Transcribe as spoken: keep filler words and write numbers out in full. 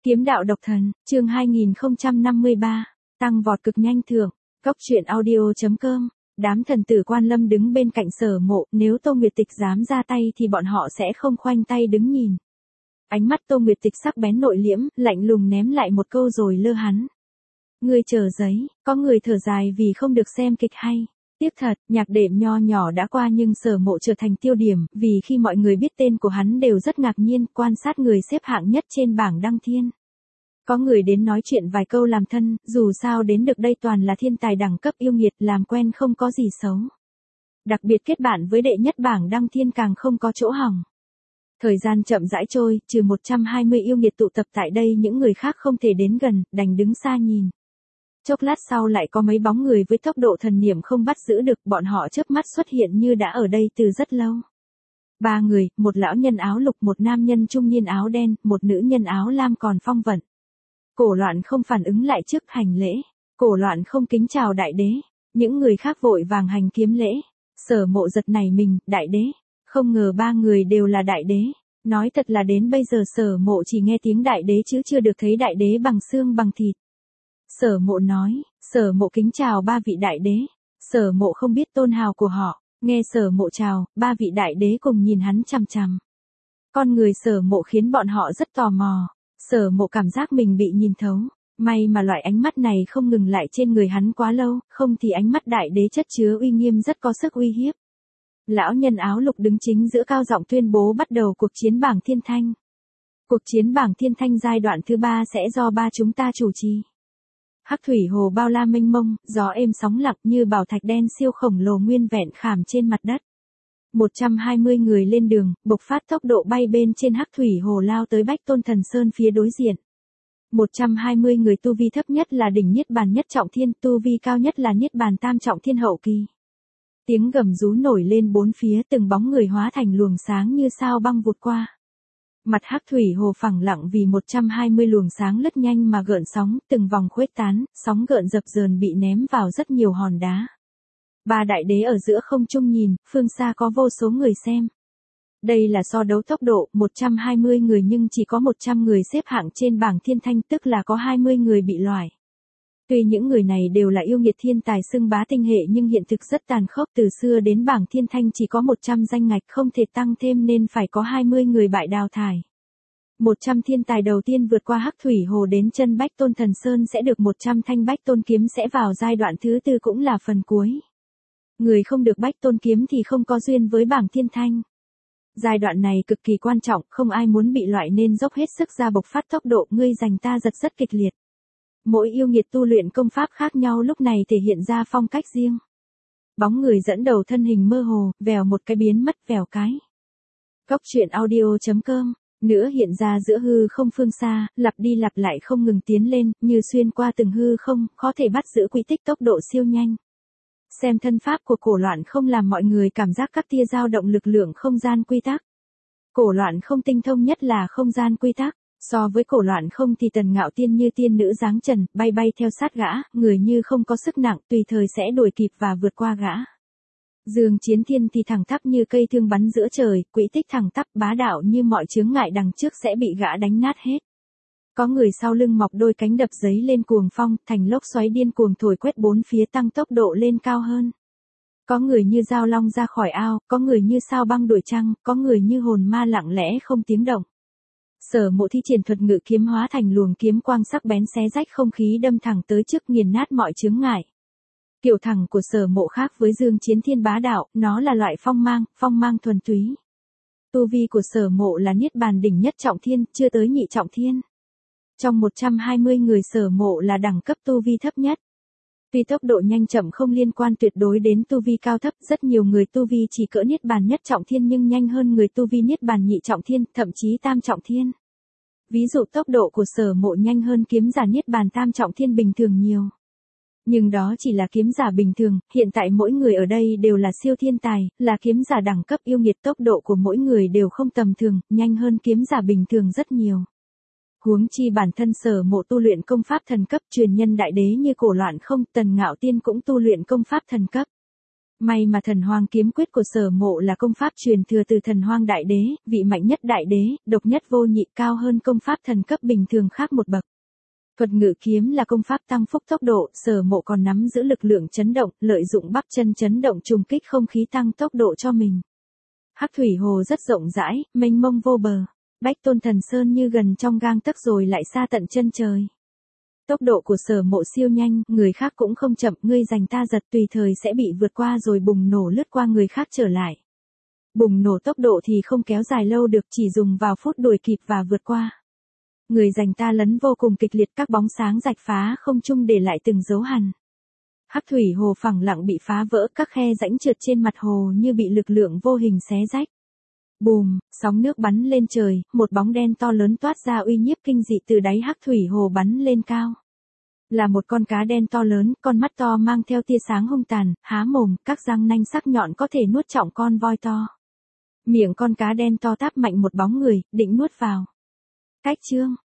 Kiếm đạo độc thần, chương hai nghìn không trăm năm mươi ba, tăng vọt cực nhanh thưởng, Cốc truyện audio.com, đám thần tử Quan Lâm đứng bên cạnh Sở Mộ, nếu Tô Nguyệt Tịch dám ra tay thì bọn họ sẽ không khoanh tay đứng nhìn. Ánh mắt Tô Nguyệt Tịch sắc bén nội liễm, lạnh lùng ném lại một câu rồi lơ hắn. Ngươi chờ giấy, có người thở dài vì không được xem kịch hay. Tiếc thật, nhạc đệm nho nhỏ đã qua nhưng Sở Mộ trở thành tiêu điểm, vì khi mọi người biết tên của hắn đều rất ngạc nhiên, quan sát người xếp hạng nhất trên bảng đăng thiên. Có người đến nói chuyện vài câu làm thân, dù sao đến được đây toàn là thiên tài đẳng cấp yêu nghiệt, làm quen không có gì xấu. Đặc biệt kết bạn với đệ nhất bảng đăng thiên càng không có chỗ hỏng. Thời gian chậm rãi trôi, trừ một trăm hai mươi yêu nghiệt tụ tập tại đây, những người khác không thể đến gần, đành đứng xa nhìn. Chốc lát sau lại có mấy bóng người với tốc độ thần niệm không bắt giữ được, bọn họ chớp mắt xuất hiện như đã ở đây từ rất lâu. Ba người, một lão nhân áo lục, một nam nhân trung niên áo đen, một nữ nhân áo lam còn phong vận. Cổ Loạn không phản ứng lại trước hành lễ. Cổ Loạn không kính chào đại đế. Những người khác vội vàng hành kiếm lễ. Sở Mộ giật nảy mình, đại đế. Không ngờ ba người đều là đại đế. Nói thật là đến bây giờ Sở Mộ chỉ nghe tiếng đại đế chứ chưa được thấy đại đế bằng xương bằng thịt. Sở Mộ nói, Sở Mộ kính chào ba vị đại đế. Sở Mộ không biết tôn hào của họ. Nghe Sở Mộ chào, ba vị đại đế cùng nhìn hắn chằm chằm. Con người Sở Mộ khiến bọn họ rất tò mò. Sở Mộ cảm giác mình bị nhìn thấu, may mà loại ánh mắt này không ngừng lại trên người hắn quá lâu, không thì ánh mắt đại đế chất chứa uy nghiêm rất có sức uy hiếp. Lão nhân áo lục đứng chính giữa cao giọng tuyên bố bắt đầu cuộc chiến bảng thiên thanh. Cuộc chiến bảng thiên thanh giai đoạn thứ ba sẽ do ba chúng ta chủ trì. Hắc thủy hồ bao la mênh mông, gió êm sóng lặng như bảo thạch đen siêu khổng lồ nguyên vẹn khảm trên mặt đất. một trăm hai mươi người lên đường, bộc phát tốc độ bay bên trên hắc thủy hồ lao tới Bách Tôn Thần Sơn phía đối diện. một trăm hai mươi người tu vi thấp nhất là đỉnh niết bàn nhất trọng thiên, tu vi cao nhất là niết bàn tam trọng thiên hậu kỳ. Tiếng gầm rú nổi lên bốn phía, từng bóng người hóa thành luồng sáng như sao băng vụt qua. Mặt hắc thủy hồ phẳng lặng vì một trăm hai mươi luồng sáng lướt nhanh mà gợn sóng, từng vòng khuếch tán, sóng gợn dập dờn bị ném vào rất nhiều hòn đá. Ba đại đế ở giữa không trung nhìn, phương xa có vô số người xem. Đây là so đấu tốc độ, một trăm hai mươi người nhưng chỉ có một trăm người xếp hạng trên bảng thiên thanh, tức là có hai mươi người bị loại. Tuy những người này đều là yêu nghiệt thiên tài xưng bá tinh hệ nhưng hiện thực rất tàn khốc, từ xưa đến bảng thiên thanh chỉ có một trăm danh ngạch không thể tăng thêm nên phải có hai mươi người bại đào thải. một trăm thiên tài đầu tiên vượt qua hắc thủy hồ đến chân Bách Tôn Thần Sơn sẽ được một trăm thanh Bách Tôn kiếm, sẽ vào giai đoạn thứ tư cũng là phần cuối. Người không được Bách Tôn kiếm thì không có duyên với bảng thiên thanh. Giai đoạn này cực kỳ quan trọng, không ai muốn bị loại nên dốc hết sức ra bộc phát tốc độ, ngươi giành ta giật rất kịch liệt. Mỗi yêu nghiệt tu luyện công pháp khác nhau lúc này thể hiện ra phong cách riêng. Bóng người dẫn đầu thân hình mơ hồ, vèo một cái biến mất vèo cái. Cốc truyện audio.com, nữa hiện ra giữa hư không phương xa, lặp đi lặp lại không ngừng tiến lên, như xuyên qua từng hư không, có thể bắt giữ quy tích tốc độ siêu nhanh. Xem thân pháp của Cổ Loạn không làm mọi người cảm giác các tia dao động lực lượng không gian quy tắc. Cổ Loạn không tinh thông nhất là không gian quy tắc. So với Cổ Loạn không thì Tần Ngạo Tiên như tiên nữ dáng trần, bay bay theo sát gã, người như không có sức nặng, tùy thời sẽ đuổi kịp và vượt qua gã. Dương Chiến Thiên thì thẳng tắp như cây thương bắn giữa trời, quỹ tích thẳng tắp bá đạo như mọi chướng ngại đằng trước sẽ bị gã đánh nát hết. Có người sau lưng mọc đôi cánh đập giấy lên cuồng phong, thành lốc xoáy điên cuồng thổi quét bốn phía tăng tốc độ lên cao hơn. Có người như dao long ra khỏi ao, có người như sao băng đuổi trăng, có người như hồn ma lặng lẽ không tiếng động. Sở Mộ thi triển thuật ngự kiếm hóa thành luồng kiếm quang sắc bén xé rách không khí đâm thẳng tới trước, nghiền nát mọi chướng ngại. Kiểu thẳng của Sở Mộ khác với Dương Chiến Thiên bá đạo, nó là loại phong mang, phong mang thuần túy. Tu vi của Sở Mộ là niết bàn đỉnh nhất trọng thiên, chưa tới nhị trọng thiên. Trong một trăm hai mươi người Sở Mộ là đẳng cấp tu vi thấp nhất. Tuy tốc độ nhanh chậm không liên quan tuyệt đối đến tu vi cao thấp, rất nhiều người tu vi chỉ cỡ niết bàn nhất trọng thiên nhưng nhanh hơn người tu vi niết bàn nhị trọng thiên, thậm chí tam trọng thiên. Ví dụ tốc độ của Sở Mộ nhanh hơn kiếm giả niết bàn tam trọng thiên bình thường nhiều. Nhưng đó chỉ là kiếm giả bình thường, hiện tại mỗi người ở đây đều là siêu thiên tài, là kiếm giả đẳng cấp yêu nghiệt, tốc độ của mỗi người đều không tầm thường, nhanh hơn kiếm giả bình thường rất nhiều. Huống chi bản thân Sở Mộ tu luyện công pháp thần cấp, truyền nhân đại đế như Cổ Loạn không, Tần Ngạo Tiên cũng tu luyện công pháp thần cấp. May mà thần hoang kiếm quyết của Sở Mộ là công pháp truyền thừa từ thần hoang đại đế, vị mạnh nhất đại đế, độc nhất vô nhị, cao hơn công pháp thần cấp bình thường khác một bậc. Thuật ngự kiếm là công pháp tăng phúc tốc độ, Sở Mộ còn nắm giữ lực lượng chấn động, lợi dụng bắp chân chấn động trùng kích không khí tăng tốc độ cho mình. Hắc thủy hồ rất rộng rãi, mênh mông vô bờ. Bách Tôn Thần Sơn như gần trong gang tấc rồi lại xa tận chân trời. Tốc độ của Sở Mộ siêu nhanh, người khác cũng không chậm, ngươi giành ta giật, tùy thời sẽ bị vượt qua rồi bùng nổ lướt qua người khác trở lại. Bùng nổ tốc độ thì không kéo dài lâu được, chỉ dùng vào phút đuổi kịp và vượt qua. Người giành ta lấn vô cùng kịch liệt, các bóng sáng rạch phá không trung để lại từng dấu hằn. Hắc thủy hồ phẳng lặng bị phá vỡ, các khe rãnh trượt trên mặt hồ như bị lực lượng vô hình xé rách. Bùm, sóng nước bắn lên trời, một bóng đen to lớn toát ra uy nhiếp kinh dị từ đáy hắc thủy hồ bắn lên cao. Là một con cá đen to lớn, con mắt to mang theo tia sáng hung tàn, há mồm, các răng nanh sắc nhọn có thể nuốt trọn con voi to. Miệng con cá đen to táp mạnh một bóng người, định nuốt vào. Cách chương